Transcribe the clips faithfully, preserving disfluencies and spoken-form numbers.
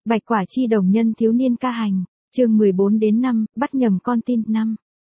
Bạch Quả Chi đồng nhân thiếu niên ca hành, chương mười bốn đến năm, bắt nhầm con tin năm.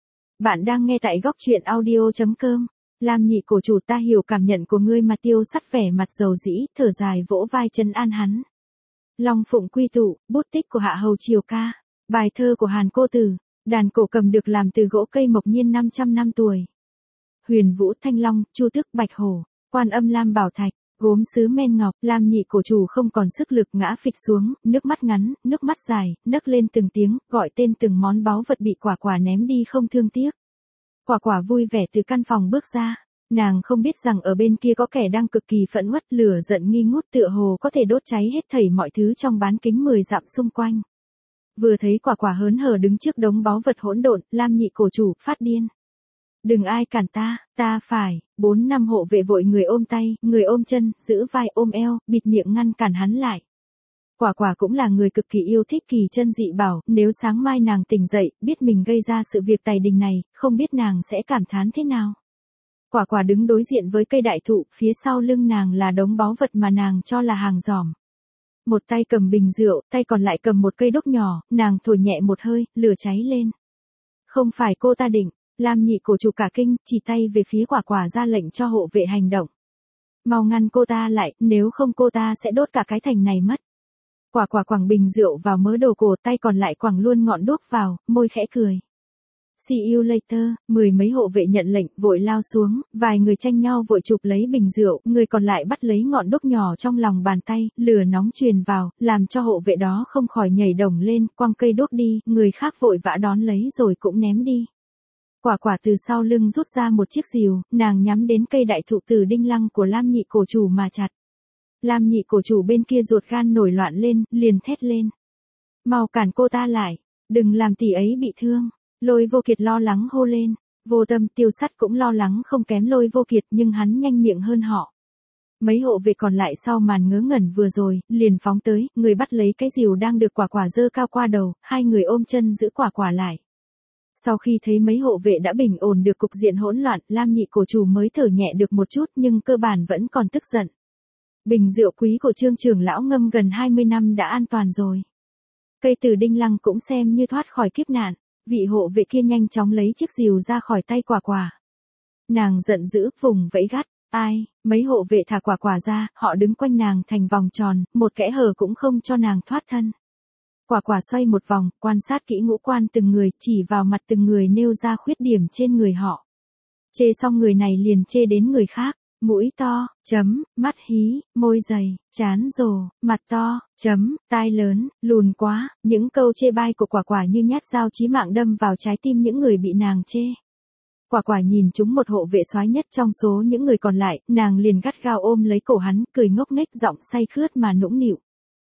Bạn đang nghe tại góc truyện audio chấm com. Lam Nhị cổ chủ, ta hiểu cảm nhận của ngươi mà. Tiêu Sắt vẻ mặt dầu dĩ, thở dài vỗ vai trấn an hắn. Long Phụng quy tụ, bút tích của Hạ Hầu Triều ca, bài thơ của Hàn Cô Tử, đàn cổ cầm được làm từ gỗ cây mộc nhiên năm trăm năm tuổi. Huyền Vũ Thanh Long, Chu Tước Bạch Hổ, Quan Âm Lam Bảo Thạch, gốm sứ men ngọc. Lam Nhị cổ chủ không còn sức lực, ngã phịch xuống, nước mắt ngắn, nước mắt dài, nấc lên từng tiếng, gọi tên từng món báu vật bị Quả Quả ném đi không thương tiếc. Quả Quả vui vẻ từ căn phòng bước ra, nàng không biết rằng ở bên kia có kẻ đang cực kỳ phẫn uất, lửa giận nghi ngút tựa hồ có thể đốt cháy hết thảy mọi thứ trong bán kính mười dặm xung quanh. Vừa thấy Quả Quả hớn hở đứng trước đống báu vật hỗn độn, Lam Nhị cổ chủ phát điên. Đừng ai cản ta, ta phải. Bốn năm hộ vệ vội người ôm tay, người ôm chân, giữ vai ôm eo, bịt miệng ngăn cản hắn lại. Quả Quả cũng là người cực kỳ yêu thích kỳ chân dị bảo, nếu sáng mai nàng tỉnh dậy, biết mình gây ra sự việc tày đình này, không biết nàng sẽ cảm thán thế nào. Quả Quả đứng đối diện với cây đại thụ, phía sau lưng nàng là đống báu vật mà nàng cho là hàng giỏm. Một tay cầm bình rượu, tay còn lại cầm một cây đốt nhỏ, nàng thổi nhẹ một hơi, lửa cháy lên. Không phải cô ta định. Lam Nhị cổ chủ cả kinh, chỉ tay về phía Quả Quả ra lệnh cho hộ vệ hành động. Mau ngăn cô ta lại, nếu không cô ta sẽ đốt cả cái thành này mất. Quả Quả quẳng bình rượu vào mớ đồ cổ, tay còn lại quẳng luôn ngọn đuốc vào, môi khẽ cười. See you later. Mười mấy hộ vệ nhận lệnh, vội lao xuống, vài người tranh nhau vội chụp lấy bình rượu, người còn lại bắt lấy ngọn đuốc nhỏ trong lòng bàn tay, lửa nóng truyền vào, làm cho hộ vệ đó không khỏi nhảy đồng lên, quăng cây đuốc đi, người khác vội vã đón lấy rồi cũng ném đi. Quả Quả từ sau lưng rút ra một chiếc rìu, nàng nhắm đến cây đại thụ từ đinh lăng của Lam Nhị cổ chủ mà chặt. Lam Nhị cổ chủ bên kia ruột gan nổi loạn lên, liền thét lên. Mau cản cô ta lại, đừng làm tỷ ấy bị thương. Lôi Vô Kiệt lo lắng hô lên. Vô Tâm, Tiêu Sắt cũng lo lắng không kém Lôi Vô Kiệt, nhưng hắn nhanh miệng hơn họ. Mấy hộ vệ còn lại sau màn ngớ ngẩn vừa rồi, liền phóng tới, người bắt lấy cái rìu đang được Quả Quả giơ cao qua đầu, hai người ôm chân giữ Quả Quả lại. Sau khi thấy mấy hộ vệ đã bình ổn được cục diện hỗn loạn, Lam Nhị cổ chủ mới thở nhẹ được một chút, nhưng cơ bản vẫn còn tức giận. Bình rượu quý của Trương trưởng lão ngâm gần hai mươi năm đã an toàn rồi. Cây từ đinh lăng cũng xem như thoát khỏi kiếp nạn. Vị hộ vệ kia nhanh chóng lấy chiếc rìu ra khỏi tay Quả Quả. Nàng giận dữ, vùng vẫy gắt. Ai? Mấy hộ vệ thả Quả Quả ra, họ đứng quanh nàng thành vòng tròn, một kẽ hở cũng không cho nàng thoát thân. Quả Quả xoay một vòng, quan sát kỹ ngũ quan từng người, chỉ vào mặt từng người nêu ra khuyết điểm trên người họ. Chê xong người này liền chê đến người khác. Mũi to, chấm, mắt hí, môi dày, trán rồ, mặt to, chấm, tai lớn, lùn quá. Những câu chê bai của Quả Quả như nhát dao chí mạng đâm vào trái tim những người bị nàng chê. Quả Quả nhìn chúng một hộ vệ soái nhất trong số những người còn lại, nàng liền gắt gao ôm lấy cổ hắn, cười ngốc nghếch, giọng say khướt mà nũng nịu.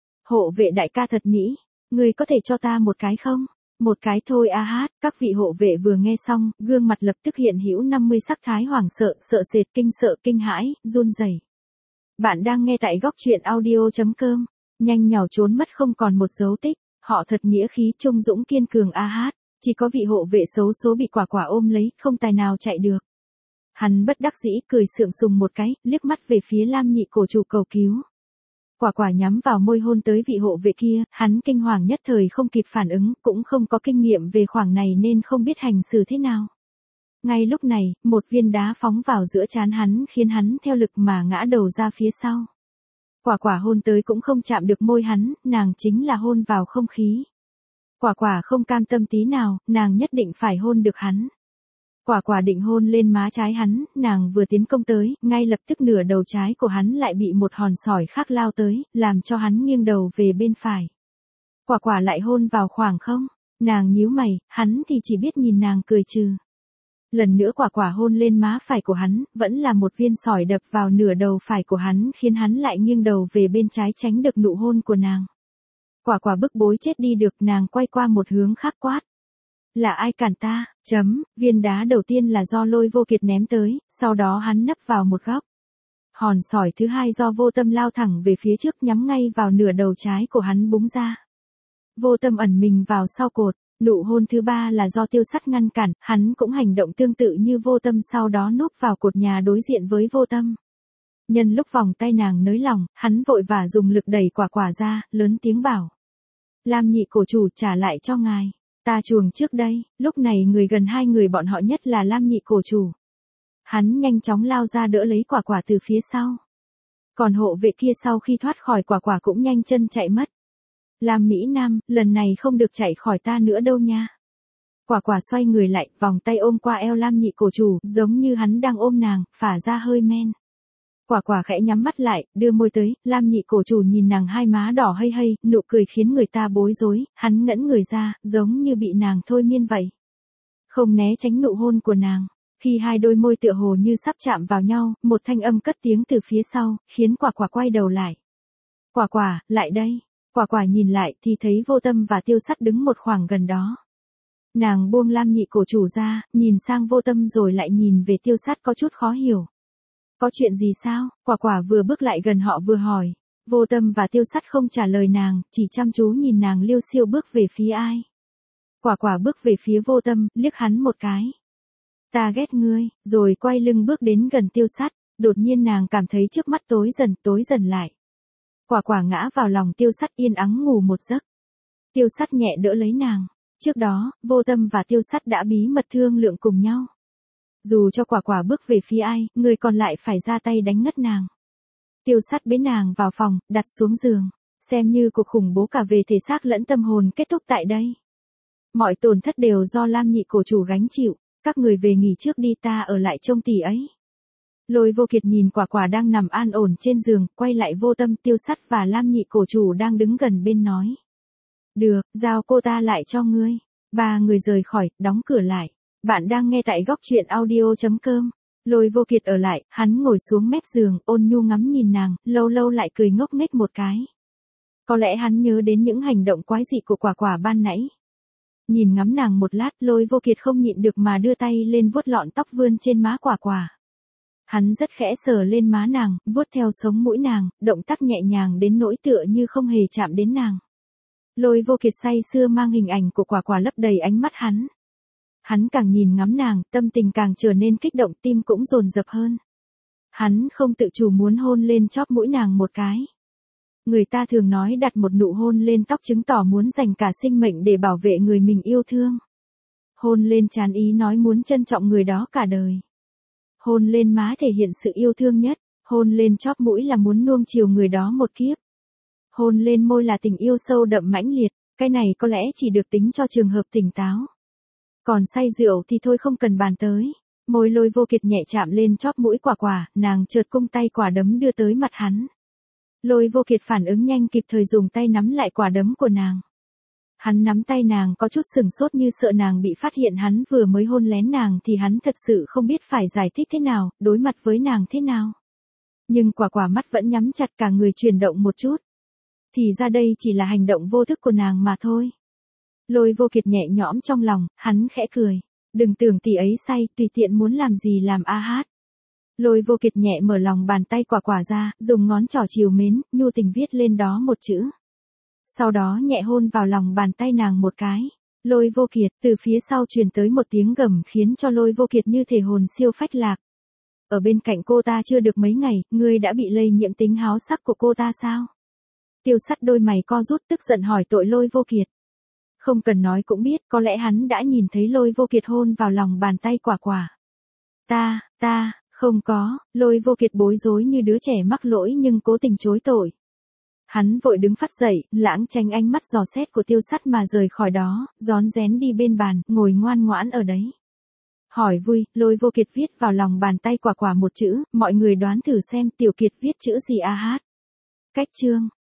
Hộ vệ đại ca thật mỹ, ngươi có thể cho ta một cái không? Một cái thôi a hát. Các vị hộ vệ vừa nghe xong, gương mặt lập tức hiện hữu năm mươi sắc thái hoảng sợ, sợ sệt, kinh sợ, kinh hãi, run rẩy. Bạn đang nghe tại góc truyện audio chấm com. Nhanh nhảu trốn mất không còn một dấu tích. Họ thật nghĩa khí, trung dũng kiên cường a hát. Chỉ có vị hộ vệ xấu số bị Quả Quả ôm lấy, không tài nào chạy được. Hắn bất đắc dĩ cười sượng sùng một cái, liếc mắt về phía Lam Nhị cổ chủ cầu cứu. Quả Quả nhắm vào môi hôn tới vị hộ vệ kia, hắn kinh hoàng nhất thời không kịp phản ứng, cũng không có kinh nghiệm về khoảng này nên không biết hành xử thế nào. Ngay lúc này, một viên đá phóng vào giữa trán hắn khiến hắn theo lực mà ngã đầu ra phía sau. Quả Quả hôn tới cũng không chạm được môi hắn, nàng chính là hôn vào không khí. Quả Quả không cam tâm tí nào, nàng nhất định phải hôn được hắn. Quả Quả định hôn lên má trái hắn, nàng vừa tiến công tới, ngay lập tức nửa đầu trái của hắn lại bị một hòn sỏi khác lao tới, làm cho hắn nghiêng đầu về bên phải. Quả Quả lại hôn vào khoảng không, nàng nhíu mày, hắn thì chỉ biết nhìn nàng cười trừ. Lần nữa Quả Quả hôn lên má phải của hắn, vẫn là một viên sỏi đập vào nửa đầu phải của hắn khiến hắn lại nghiêng đầu về bên trái tránh được nụ hôn của nàng. Quả Quả bức bối chết đi được, nàng quay qua một hướng khác quát. Là ai cản ta? Chấm, viên đá đầu tiên là do Lôi Vô Kiệt ném tới, sau đó hắn nấp vào một góc. Hòn sỏi thứ hai do Vô Tâm lao thẳng về phía trước nhắm ngay vào nửa đầu trái của hắn búng ra. Vô Tâm ẩn mình vào sau cột. Nụ hôn thứ ba là do Tiêu Sắt ngăn cản, hắn cũng hành động tương tự như Vô Tâm, sau đó núp vào cột nhà đối diện với Vô Tâm. Nhân lúc vòng tay nàng nới lỏng, hắn vội vã dùng lực đẩy Quả Quả ra, lớn tiếng bảo. Lam nhị cổ chủ trả lại cho ngài. Ta chuồng trước đây, lúc này người gần hai người bọn họ nhất là Lam nhị cổ chủ. Hắn nhanh chóng lao ra đỡ lấy quả quả từ phía sau. Còn hộ vệ kia sau khi thoát khỏi quả quả cũng nhanh chân chạy mất. Lam Mỹ Nam, lần này không được chạy khỏi ta nữa đâu nha. Quả quả xoay người lại, vòng tay ôm qua eo Lam nhị cổ chủ, giống như hắn đang ôm nàng, phả ra hơi men. Quả quả khẽ nhắm mắt lại, đưa môi tới, Lam nhị cổ chủ nhìn nàng hai má đỏ hây hây, nụ cười khiến người ta bối rối, hắn ngẩn người ra, giống như bị nàng thôi miên vậy. Không né tránh nụ hôn của nàng. Khi hai đôi môi tựa hồ như sắp chạm vào nhau, một thanh âm cất tiếng từ phía sau, khiến quả quả quay đầu lại. Quả quả, lại đây. Quả quả nhìn lại thì thấy Vô Tâm và Tiêu Sắt đứng một khoảng gần đó. Nàng buông Lam nhị cổ chủ ra, nhìn sang Vô Tâm rồi lại nhìn về Tiêu Sắt có chút khó hiểu. Có chuyện gì sao? Quả quả vừa bước lại gần họ vừa hỏi. Vô Tâm và Tiêu Sắt không trả lời nàng, chỉ chăm chú nhìn nàng liêu xiêu bước về phía ai. Quả quả bước về phía Vô Tâm, liếc hắn một cái. Ta ghét ngươi, rồi quay lưng bước đến gần Tiêu Sắt, đột nhiên nàng cảm thấy trước mắt tối dần, tối dần lại. Quả quả ngã vào lòng Tiêu Sắt yên ắng ngủ một giấc. Tiêu Sắt nhẹ đỡ lấy nàng. Trước đó, Vô Tâm và Tiêu Sắt đã bí mật thương lượng cùng nhau. Dù cho quả quả bước về phía ai, người còn lại phải ra tay đánh ngất nàng. Tiêu Sắt bế nàng vào phòng, đặt xuống giường, xem như cuộc khủng bố cả về thể xác lẫn tâm hồn kết thúc tại đây. Mọi tổn thất đều do Lam nhị cổ chủ gánh chịu, các người về nghỉ trước đi, ta ở lại trông tỷ ấy. Lôi Vô Kiệt nhìn quả quả đang nằm an ổn trên giường, quay lại Vô Tâm, Tiêu Sắt và Lam nhị cổ chủ đang đứng gần bên nói. Được, giao cô ta lại cho ngươi. Ba người rời khỏi, đóng cửa lại. Bạn đang nghe tại góc truyện audio chấm com. Lôi Vô Kiệt ở lại, hắn ngồi xuống mép giường, ôn nhu ngắm nhìn nàng, lâu lâu lại cười ngốc nghếch một cái. Có lẽ hắn nhớ đến những hành động quái dị của quả quả ban nãy. Nhìn ngắm nàng một lát, Lôi Vô Kiệt không nhịn được mà đưa tay lên vuốt lọn tóc vươn trên má quả quả. Hắn rất khẽ sờ lên má nàng, vuốt theo sống mũi nàng, động tác nhẹ nhàng đến nỗi tựa như không hề chạm đến nàng. Lôi Vô Kiệt say sưa mang hình ảnh của quả quả lấp đầy ánh mắt hắn. Hắn càng nhìn ngắm nàng, tâm tình càng trở nên kích động, tim cũng dồn dập hơn. Hắn không tự chủ muốn hôn lên chóp mũi nàng một cái. Người ta thường nói đặt một nụ hôn lên tóc chứng tỏ muốn dành cả sinh mệnh để bảo vệ người mình yêu thương. Hôn lên trán ý nói muốn trân trọng người đó cả đời. Hôn lên má thể hiện sự yêu thương nhất, hôn lên chóp mũi là muốn nuông chiều người đó một kiếp. Hôn lên môi là tình yêu sâu đậm mãnh liệt, cái này có lẽ chỉ được tính cho trường hợp tỉnh táo. Còn say rượu thì thôi không cần bàn tới. Môi Lôi Vô Kiệt nhẹ chạm lên chóp mũi quả quả, nàng chợt cung tay quả đấm đưa tới mặt hắn. Lôi Vô Kiệt phản ứng nhanh kịp thời dùng tay nắm lại quả đấm của nàng. Hắn nắm tay nàng có chút sừng sốt như sợ nàng bị phát hiện hắn vừa mới hôn lén nàng thì hắn thật sự không biết phải giải thích thế nào, đối mặt với nàng thế nào. Nhưng quả quả mắt vẫn nhắm chặt, cả người chuyển động một chút. Thì ra đây chỉ là hành động vô thức của nàng mà thôi. Lôi Vô Kiệt nhẹ nhõm trong lòng, hắn khẽ cười. Đừng tưởng tỷ ấy say, tùy tiện muốn làm gì làm a hát. Lôi Vô Kiệt nhẹ mở lòng bàn tay quả quả ra, dùng ngón trỏ trìu mến, nhu tình viết lên đó một chữ. Sau đó nhẹ hôn vào lòng bàn tay nàng một cái. Lôi Vô Kiệt, từ phía sau truyền tới một tiếng gầm khiến cho Lôi Vô Kiệt như thể hồn siêu phách lạc. Ở bên cạnh cô ta chưa được mấy ngày, ngươi đã bị lây nhiễm tính háo sắc của cô ta sao? Tiêu Sắt đôi mày co rút tức giận hỏi tội Lôi Vô Kiệt. Không cần nói cũng biết, có lẽ hắn đã nhìn thấy Lôi Vô Kiệt hôn vào lòng bàn tay quả quả. Ta, ta, không có, Lôi Vô Kiệt bối rối như đứa trẻ mắc lỗi nhưng cố tình chối tội. Hắn vội đứng phát dậy, lãng tránh ánh mắt dò xét của Tiêu Sắt mà rời khỏi đó, rón rén đi bên bàn, ngồi ngoan ngoãn ở đấy. Hỏi vui, Lôi Vô Kiệt viết vào lòng bàn tay quả quả một chữ, mọi người đoán thử xem Tiểu Kiệt viết chữ gì a hát. Cách chương.